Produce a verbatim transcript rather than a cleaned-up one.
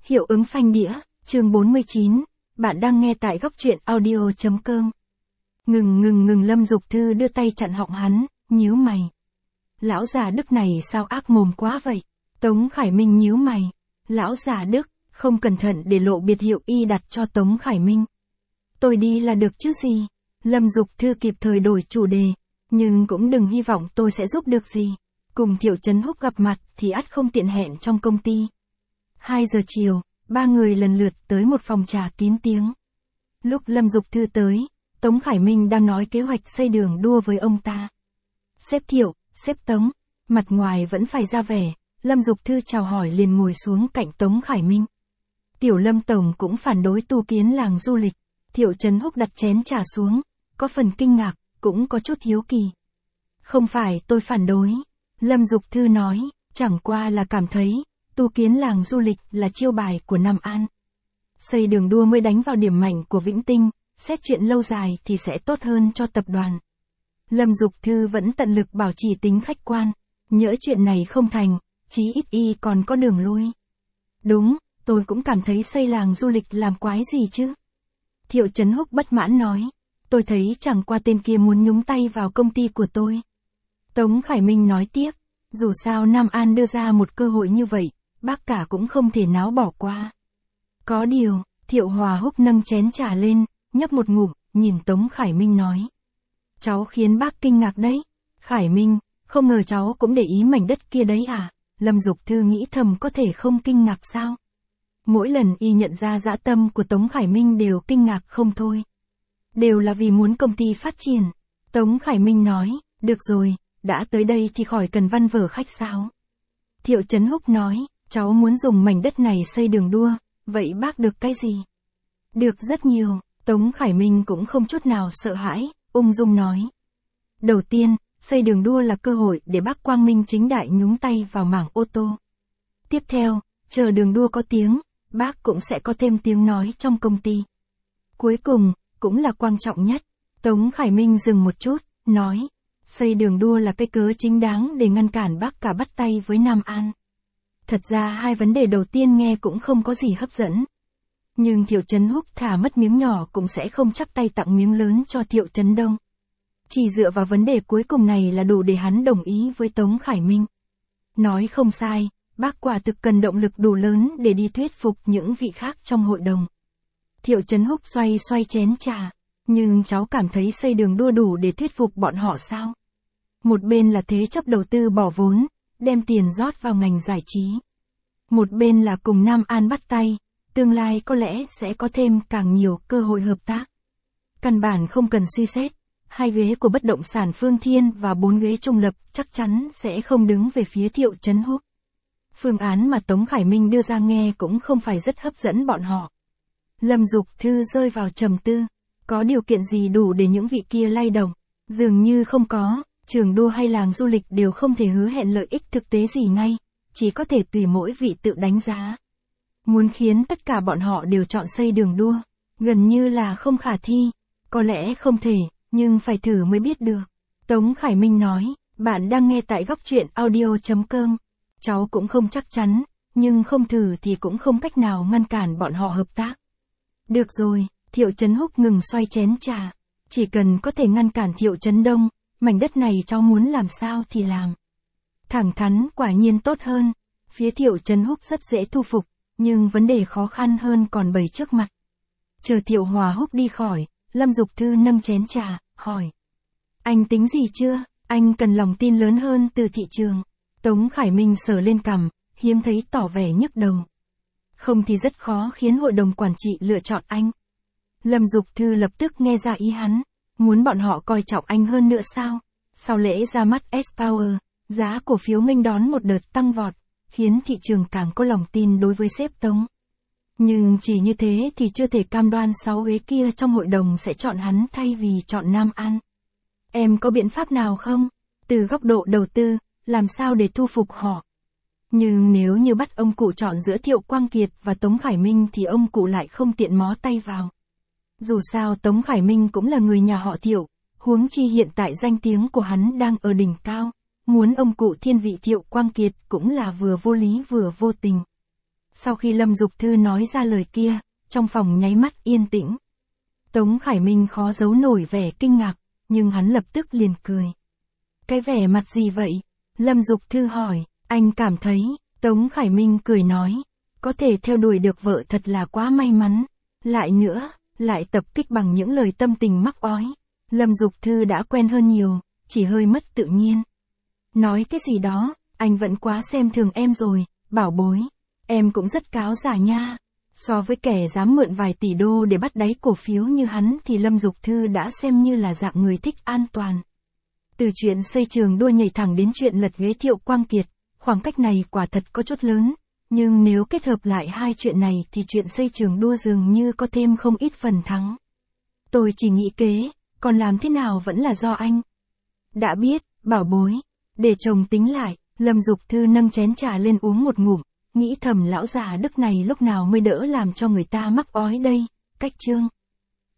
Hiệu ứng phanh đĩa, chương bốn mươi chín, bạn đang nghe tại góc truyện audio.com. Ngừng ngừng ngừng Lâm Dục Thư đưa tay chặn họng hắn, nhíu mày. Lão già Đức này sao ác mồm quá vậy? Tống Khải Minh nhíu mày. Lão già Đức, không cẩn thận để lộ biệt hiệu y đặt cho Tống Khải Minh. Tôi đi là được chứ gì? Lâm Dục Thư kịp thời đổi chủ đề, nhưng cũng đừng hy vọng tôi sẽ giúp được gì. Cùng Thiệu Trấn Húc gặp mặt thì ắt không tiện hẹn trong công ty. Hai giờ chiều, ba người lần lượt tới một phòng trà kín tiếng. Lúc Lâm Dục Thư tới, Tống Khải Minh đang nói kế hoạch xây đường đua với ông ta. Sếp Thiệu, sếp Tống, mặt ngoài vẫn phải ra vẻ, Lâm Dục Thư chào hỏi liền ngồi xuống cạnh Tống Khải Minh. Tiểu Lâm Tổng cũng phản đối tu kiến làng du lịch. Thiệu Trấn Húc đặt chén trà xuống, có phần kinh ngạc, cũng có chút hiếu kỳ. Không phải tôi phản đối, Lâm Dục Thư nói, chẳng qua là cảm thấy, tu kiến làng du lịch là chiêu bài của Nam An. Xây đường đua mới đánh vào điểm mạnh của Vĩnh Tinh, xét chuyện lâu dài thì sẽ tốt hơn cho tập đoàn. Lâm Dục Thư vẫn tận lực bảo trì tính khách quan, nhỡ chuyện này không thành, chí ít y còn có đường lui. Đúng, tôi cũng cảm thấy xây làng du lịch làm quái gì chứ. Thiệu Trấn Húc bất mãn nói, tôi thấy chẳng qua tên kia muốn nhúng tay vào công ty của tôi. Tống Khải Minh nói tiếp, dù sao Nam An đưa ra một cơ hội như vậy, bác cả cũng không thể náo bỏ qua. Có điều, Thiệu Hòa Húc nâng chén trà lên, nhấp một ngụm, nhìn Tống Khải Minh nói. Cháu khiến bác kinh ngạc đấy. Khải Minh, không ngờ cháu cũng để ý mảnh đất kia đấy à? Lâm Dục Thư nghĩ thầm có thể không kinh ngạc sao? Mỗi lần y nhận ra dã tâm của Tống Khải Minh đều kinh ngạc không thôi. Đều là vì muốn công ty phát triển. Tống Khải Minh nói, được rồi, đã tới đây thì khỏi cần văn vở khách sáo. Thiệu Trấn Húc nói, cháu muốn dùng mảnh đất này xây đường đua, vậy bác được cái gì? Được rất nhiều, Tống Khải Minh cũng không chút nào sợ hãi, ung dung nói. Đầu tiên, xây đường đua là cơ hội để bác quang minh chính đại nhúng tay vào mảng ô tô. Tiếp theo, chờ đường đua có tiếng, bác cũng sẽ có thêm tiếng nói trong công ty. Cuối cùng, cũng là quan trọng nhất, Tống Khải Minh dừng một chút, nói, xây đường đua là cái cớ chính đáng để ngăn cản bác cả bắt tay với Nam An. Thật ra hai vấn đề đầu tiên nghe cũng không có gì hấp dẫn. Nhưng Thiệu Trấn Húc thả mất miếng nhỏ cũng sẽ không chắp tay tặng miếng lớn cho Thiệu Trấn Đông. Chỉ dựa vào vấn đề cuối cùng này là đủ để hắn đồng ý với Tống Khải Minh. Nói không sai, bác quả thực cần động lực đủ lớn để đi thuyết phục những vị khác trong hội đồng. Thiệu Trấn Húc xoay xoay chén trà, nhưng cháu cảm thấy xây đường đua đủ để thuyết phục bọn họ sao? Một bên là thế chấp đầu tư bỏ vốn, đem tiền rót vào ngành giải trí. Một bên là cùng Nam An bắt tay, tương lai có lẽ sẽ có thêm càng nhiều cơ hội hợp tác. Căn bản không cần suy xét, hai ghế của bất động sản Phương Thiên và bốn ghế trung lập chắc chắn sẽ không đứng về phía Thiệu Trấn Húc. Phương án mà Tống Khải Minh đưa ra nghe cũng không phải rất hấp dẫn bọn họ. Lâm Dục Thư rơi vào trầm tư, có điều kiện gì đủ để những vị kia lay động? Dường như không có, trường đua hay làng du lịch đều không thể hứa hẹn lợi ích thực tế gì ngay, chỉ có thể tùy mỗi vị tự đánh giá. Muốn khiến tất cả bọn họ đều chọn xây đường đua, gần như là không khả thi, có lẽ không thể, nhưng phải thử mới biết được. Tống Khải Minh nói, bạn đang nghe tại góc truyện audio.com, cháu cũng không chắc chắn, nhưng không thử thì cũng không cách nào ngăn cản bọn họ hợp tác. Được rồi, Thiệu Trấn Húc ngừng xoay chén trà, chỉ cần có thể ngăn cản Thiệu Trấn Đông, mảnh đất này cháu muốn làm sao thì làm. Thẳng thắn quả nhiên tốt hơn, phía Thiệu Trấn Húc rất dễ thu phục, nhưng vấn đề khó khăn hơn còn bày trước mặt. Chờ Thiệu Hòa Húc đi khỏi, Lâm Dục Thư nâng chén trà, hỏi. Anh tính gì chưa? Anh cần lòng tin lớn hơn từ thị trường. Tống Khải Minh sờ lên cằm, hiếm thấy tỏ vẻ nhức đầu. Không thì rất khó khiến hội đồng quản trị lựa chọn anh. Lâm Dục Thư lập tức nghe ra ý hắn, muốn bọn họ coi trọng anh hơn nữa sao? Sau lễ ra mắt S-Power, giá cổ phiếu nghênh đón một đợt tăng vọt, khiến thị trường càng có lòng tin đối với sếp Tống. Nhưng chỉ như thế thì chưa thể cam đoan sáu ghế kia trong hội đồng sẽ chọn hắn thay vì chọn Nam An. Em có biện pháp nào không? Từ góc độ đầu tư, làm sao để thu phục họ? Nhưng nếu như bắt ông cụ chọn giữa Thiệu Quang Kiệt và Tống Khải Minh thì ông cụ lại không tiện mó tay vào. Dù sao Tống Khải Minh cũng là người nhà họ Thiệu, huống chi hiện tại danh tiếng của hắn đang ở đỉnh cao, muốn ông cụ thiên vị Thiệu Quang Kiệt cũng là vừa vô lý vừa vô tình. Sau khi Lâm Dục Thư nói ra lời kia, trong phòng nháy mắt yên tĩnh. Tống Khải Minh khó giấu nổi vẻ kinh ngạc, nhưng hắn lập tức liền cười. Cái vẻ mặt gì vậy? Lâm Dục Thư hỏi, anh cảm thấy, Tống Khải Minh cười nói, có thể theo đuổi được vợ thật là quá may mắn. Lại nữa, lại tập kích bằng những lời tâm tình mắc ói. Lâm Dục Thư đã quen hơn nhiều, chỉ hơi mất tự nhiên. Nói cái gì đó, anh vẫn quá xem thường em rồi, bảo bối. Em cũng rất cáo giả nha. So với kẻ dám mượn vài tỷ đô để bắt đáy cổ phiếu như hắn thì Lâm Dục Thư đã xem như là dạng người thích an toàn. Từ chuyện xây trường đua nhảy thẳng đến chuyện lật ghế Thiệu Quang Kiệt, khoảng cách này quả thật có chút lớn. Nhưng nếu kết hợp lại hai chuyện này thì chuyện xây trường đua dường như có thêm không ít phần thắng. Tôi chỉ nghĩ kế, còn làm thế nào vẫn là do anh. Đã biết, bảo bối. Để chồng tính lại, Lâm Dục Thư nâng chén trà lên uống một ngụm, nghĩ thầm lão già Đức này lúc nào mới đỡ làm cho người ta mắc ói đây. Cách chương